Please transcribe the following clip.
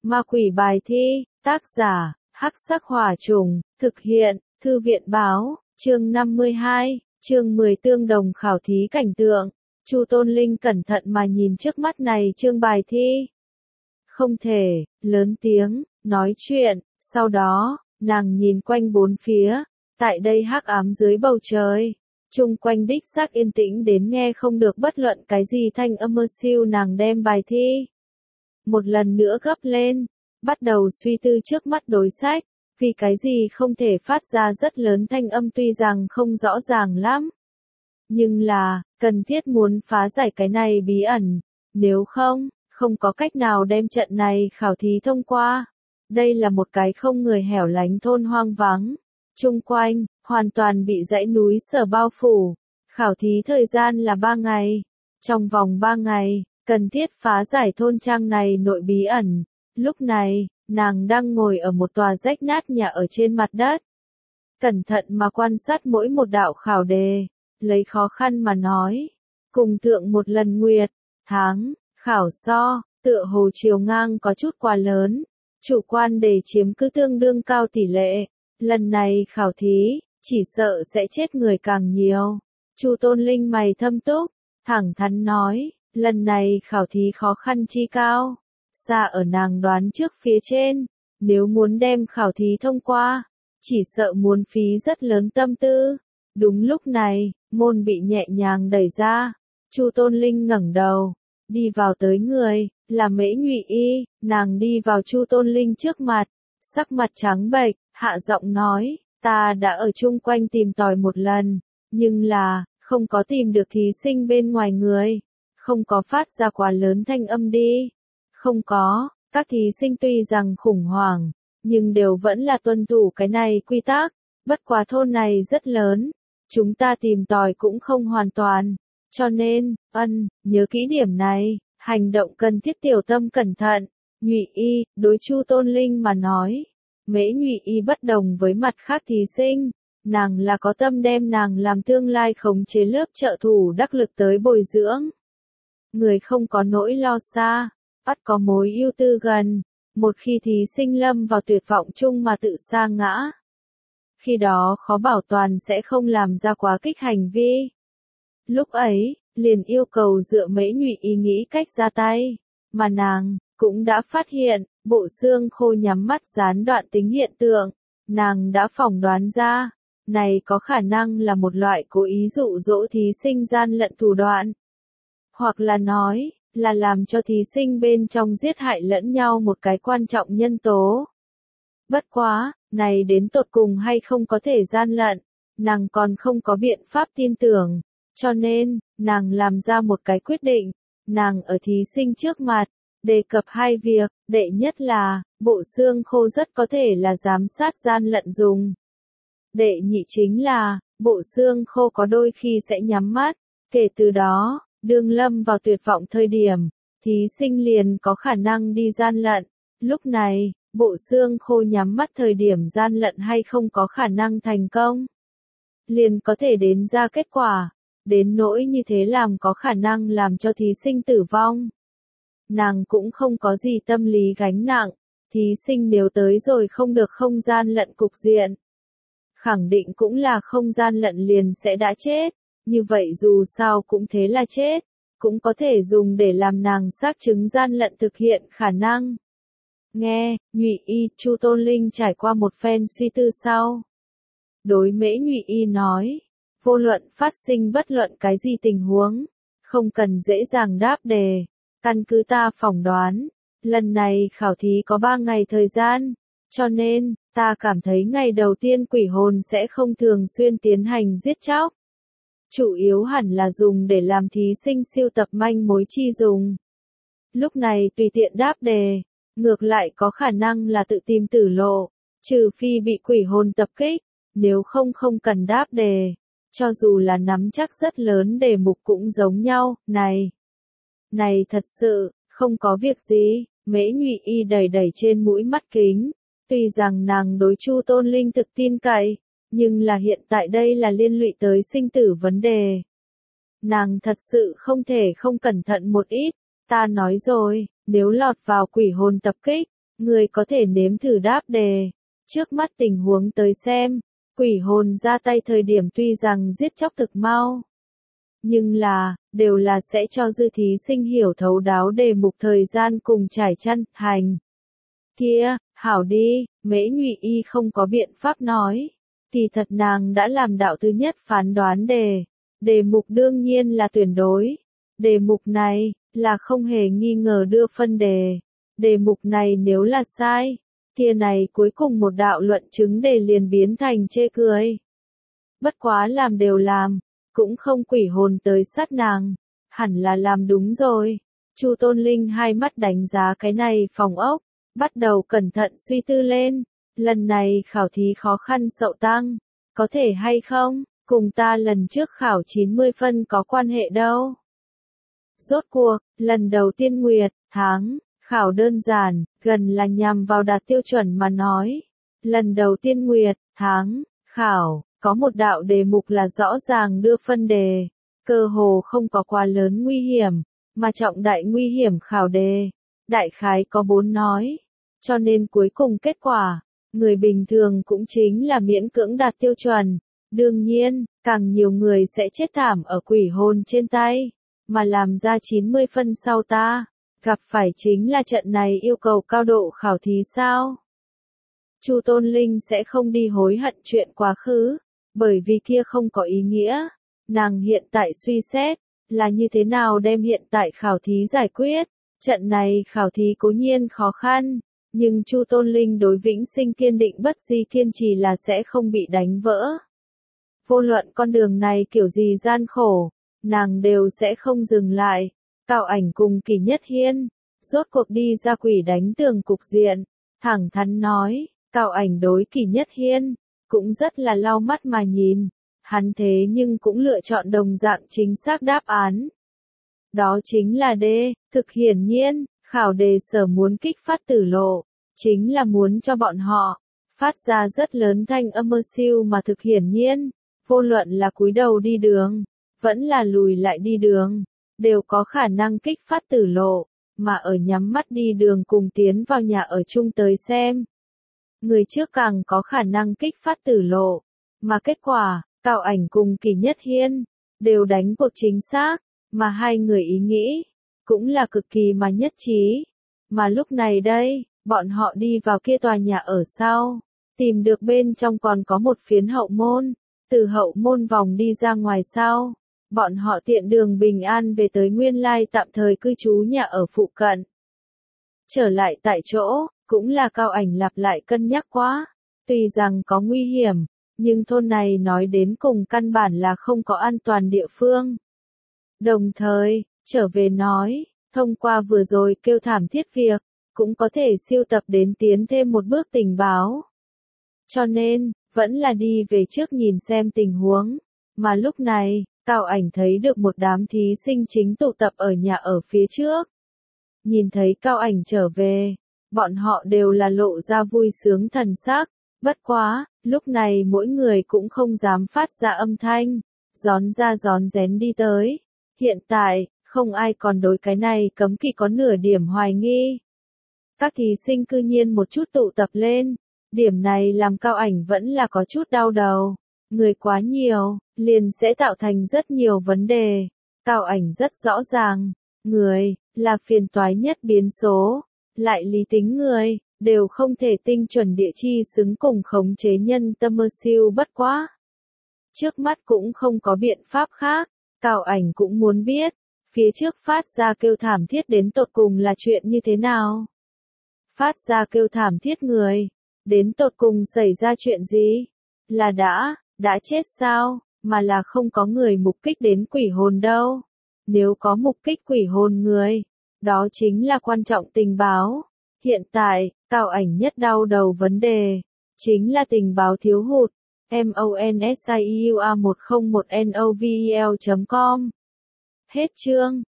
Ma quỷ bài thi, tác giả, Hắc Sắc Hỏa Trùng, thực hiện, Thư viện báo, chương 52, chương 10 tương đồng khảo thí cảnh tượng. Chu Tôn Linh cẩn thận mà nhìn trước mắt này chương bài thi. Không thể, lớn tiếng, nói chuyện, sau đó, nàng nhìn quanh bốn phía, tại đây hắc ám dưới bầu trời. Chung quanh đích xác yên tĩnh đến nghe không được bất luận cái gì thanh âm mơ siêu nàng đem bài thi. Một lần nữa gấp lên, bắt đầu suy tư trước mắt đối sách, vì cái gì không thể phát ra rất lớn thanh âm tuy rằng không rõ ràng lắm. Nhưng là, cần thiết muốn phá giải cái này bí ẩn, nếu không, không có cách nào đem trận này khảo thí thông qua. Đây là một cái không người hẻo lánh thôn hoang vắng, chung quanh, hoàn toàn bị dãy núi sở bao phủ. Khảo thí thời gian là 3 ngày. Trong vòng 3 ngày, cần thiết phá giải thôn trang này nội bí ẩn. Lúc này, nàng đang ngồi ở một tòa rách nát nhà ở trên mặt đất. Cẩn thận mà quan sát mỗi một đạo khảo đề, lấy khó khăn mà nói. Cùng thượng một lần nguyệt, tháng, khảo so, tựa hồ chiều ngang có chút quá lớn. Chủ quan đề chiếm cứ tương đương cao tỷ lệ. Lần này khảo thí, chỉ sợ sẽ chết người càng nhiều. Chu Tôn Linh mày thâm túc, thẳng thắn nói, lần này khảo thí khó khăn chi cao, xa ở nàng đoán trước phía trên, nếu muốn đem khảo thí thông qua, chỉ sợ muốn phí rất lớn tâm tư. Đúng lúc này, môn bị nhẹ nhàng đẩy ra, Chu Tôn Linh ngẩng đầu, đi vào tới người, là Mễ Nhụy Y, nàng đi vào Chu Tôn Linh trước mặt, sắc mặt trắng bệch, hạ giọng nói, ta đã ở chung quanh tìm tòi một lần, nhưng là, không có tìm được thí sinh bên ngoài người, không có phát ra quá lớn thanh âm đi, không có, các thí sinh tuy rằng khủng hoảng, nhưng đều vẫn là tuân thủ cái này quy tắc, bất quá thôn này rất lớn, chúng ta tìm tòi cũng không hoàn toàn, cho nên, nhớ kỹ điểm này, hành động cần thiết tiểu tâm cẩn thận. Nhụy Y, đối Chu Tôn Linh mà nói, Mễ Nhụy Y bất đồng với mặt khác thí sinh, nàng là có tâm đem nàng làm tương lai khống chế lớp trợ thủ đắc lực tới bồi dưỡng. Người không có nỗi lo xa, bắt có mối ưu tư gần, một khi thí sinh lâm vào tuyệt vọng chung mà tự sa ngã. Khi đó khó bảo toàn sẽ không làm ra quá kích hành vi. Lúc ấy, liền yêu cầu dựa Mễ Nhụy Y nghĩ cách ra tay, mà nàng cũng đã phát hiện, bộ xương khô nhắm mắt gián đoạn tính hiện tượng, nàng đã phỏng đoán ra, này có khả năng là một loại cố ý dụ dỗ thí sinh gian lận thủ đoạn, hoặc là nói, là làm cho thí sinh bên trong giết hại lẫn nhau một cái quan trọng nhân tố. Bất quá, này đến tột cùng hay không có thể gian lận, nàng còn không có biện pháp tin tưởng, cho nên, nàng làm ra một cái quyết định, nàng ở thí sinh trước mặt, đề cập hai việc, đệ nhất là, bộ xương khô rất có thể là giám sát gian lận dùng. Đệ nhị chính là, bộ xương khô có đôi khi sẽ nhắm mắt, kể từ đó, đương lâm vào tuyệt vọng thời điểm, thí sinh liền có khả năng đi gian lận, lúc này, bộ xương khô nhắm mắt thời điểm gian lận hay không có khả năng thành công, liền có thể đến ra kết quả, đến nỗi như thế làm có khả năng làm cho thí sinh tử vong. Nàng cũng không có gì tâm lý gánh nặng, thí sinh nếu tới rồi không được không gian lận cục diện. Khẳng định cũng là không gian lận liền sẽ đã chết, như vậy dù sao cũng thế là chết, cũng có thể dùng để làm nàng xác chứng gian lận thực hiện khả năng. Nghe, Nhụy Y, Chu Tôn Linh trải qua một phen suy tư sau. Đối Mễ Nhụy Y nói, vô luận phát sinh bất luận cái gì tình huống, không cần dễ dàng đáp đề. Căn cứ ta phỏng đoán, lần này khảo thí có 3 ngày thời gian, cho nên, ta cảm thấy ngày đầu tiên quỷ hồn sẽ không thường xuyên tiến hành giết chóc. Chủ yếu hẳn là dùng để làm thí sinh siêu tập manh mối chi dùng. Lúc này tùy tiện đáp đề, ngược lại có khả năng là tự tìm tử lộ, trừ phi bị quỷ hồn tập kích, nếu không cần đáp đề, cho dù là nắm chắc rất lớn đề mục cũng giống nhau, Này thật sự, không có việc gì, Mễ Nhụy Y đẩy trên mũi mắt kính, tuy rằng nàng đối Chu Tôn Linh thực tin cậy, nhưng là hiện tại đây là liên lụy tới sinh tử vấn đề. Nàng thật sự không thể không cẩn thận một ít, ta nói rồi, nếu lọt vào quỷ hồn tập kích, Người có thể nếm thử đáp đề. Trước mắt tình huống tới xem, quỷ hồn ra tay thời điểm tuy rằng giết chóc thực mau. Nhưng đều là sẽ cho dư thí sinh hiểu thấu đáo đề mục thời gian cùng trải chăn, hành. Kia, hảo đi, Mễ Nhụy Y không có biện pháp nói. Thì thật nàng đã làm đạo thứ nhất phán đoán đề. Đề mục đương nhiên là tuyển đối. Đề mục này, là không hề nghi ngờ đưa phân đề. Đề mục này nếu là sai, kia này cuối cùng một đạo luận chứng đề liền biến thành chê cười. Bất quá làm đều làm, cũng không quỷ hồn tới sát nàng. Hẳn là làm đúng rồi. Chu Tôn Linh hai mắt đánh giá cái này phòng ốc, bắt đầu cẩn thận suy tư lên. Lần này khảo thí khó khăn sậu tăng, có thể hay không, cùng ta lần trước khảo 90 phân có quan hệ đâu. Rốt cuộc, lần đầu tiên Nguyệt, tháng, khảo đơn giản, gần là nhằm vào đạt tiêu chuẩn mà nói. Lần đầu tiên Nguyệt, tháng, khảo, có một đạo đề mục là rõ ràng đưa phân đề, cơ hồ không có quá lớn nguy hiểm, mà trọng đại nguy hiểm khảo đề, đại khái có 4 nói. Cho nên cuối cùng kết quả, người bình thường cũng chính là miễn cưỡng đạt tiêu chuẩn. Đương nhiên, càng nhiều người sẽ chết thảm ở quỷ hồn trên tay, mà làm ra 90 phân sau ta, gặp phải chính là trận này yêu cầu cao độ khảo thí sao. Chu Tôn Linh sẽ không đi hối hận chuyện quá khứ, bởi vì kia không có ý nghĩa. Nàng hiện tại suy xét, là như thế nào đem hiện tại khảo thí giải quyết. Trận này khảo thí cố nhiên khó khăn, nhưng Chu Tôn Linh đối vĩnh sinh kiên định bất di kiên trì là sẽ không bị đánh vỡ. Vô luận con đường này kiểu gì gian khổ, nàng đều sẽ không dừng lại. Cao Ảnh cùng Kỳ Nhất Hiên, rốt cuộc đi ra quỷ đánh tường cục diện, thẳng thắn nói, Cao Ảnh đối Kỳ Nhất Hiên, cũng rất là lau mắt mà nhìn, hắn thế nhưng cũng lựa chọn đồng dạng chính xác đáp án. Đó chính là D, thực hiển nhiên, khảo đề sở muốn kích phát tử lộ, chính là muốn cho bọn họ, phát ra rất lớn thanh âm mơ siêu mà thực hiển nhiên, vô luận là cúi đầu đi đường, vẫn là lùi lại đi đường, đều có khả năng kích phát tử lộ, mà ở nhắm mắt đi đường cùng tiến vào nhà ở chung tới xem. Người trước càng có khả năng kích phát tử lộ, mà kết quả, Cao Ảnh cùng Kỳ Nhất Hiên, đều đánh cuộc chính xác, mà hai người ý nghĩ, cũng là cực kỳ mà nhất trí. Mà lúc này đây, bọn họ đi vào kia tòa nhà ở sau, tìm được bên trong còn có một phiến hậu môn, từ hậu môn vòng đi ra ngoài sau, bọn họ tiện đường bình an về tới nguyên lai tạm thời cư trú nhà ở phụ cận. Trở lại tại chỗ, cũng là Cao Ảnh lặp lại cân nhắc quá, tuy rằng có nguy hiểm, nhưng thôn này nói đến cùng căn bản là không có an toàn địa phương. Đồng thời, trở về nói, thông qua vừa rồi kêu thảm thiết việc, cũng có thể siêu tập đến tiến thêm một bước tình báo. Cho nên, vẫn là đi về trước nhìn xem tình huống, mà lúc này, Cao Ảnh thấy được một đám thí sinh chính tụ tập ở nhà ở phía trước. Nhìn thấy Cao Ảnh trở về, bọn họ đều là lộ ra vui sướng thần sắc, bất quá, lúc này mỗi người cũng không dám phát ra âm thanh, rón ra rón rén đi tới. Hiện tại, không ai còn đối cái này cấm kỵ có nửa điểm hoài nghi. Các thí sinh cư nhiên một chút tụ tập lên, điểm này làm Cao Ảnh vẫn là có chút đau đầu. Người quá nhiều, liền sẽ tạo thành rất nhiều vấn đề. Cao Ảnh rất rõ ràng, người, là phiền toái nhất biến số, lại lý tính người, đều không thể tinh chuẩn địa chi xứng cùng khống chế nhân tâm mơ siêu bất quá. Trước mắt cũng không có biện pháp khác, Cao Ảnh cũng muốn biết, phía trước phát ra kêu thảm thiết đến tột cùng là chuyện như thế nào. Phát ra kêu thảm thiết người, đến tột cùng xảy ra chuyện gì? Là đã chết sao, mà là không có người mục kích đến quỷ hồn đâu. Nếu có mục kích quỷ hồn người, đó chính là quan trọng tình báo. Hiện tại, Cao Ảnh nhất đau đầu vấn đề, chính là tình báo thiếu hụt. MONSIUA101NOVEL.com. Hết chương.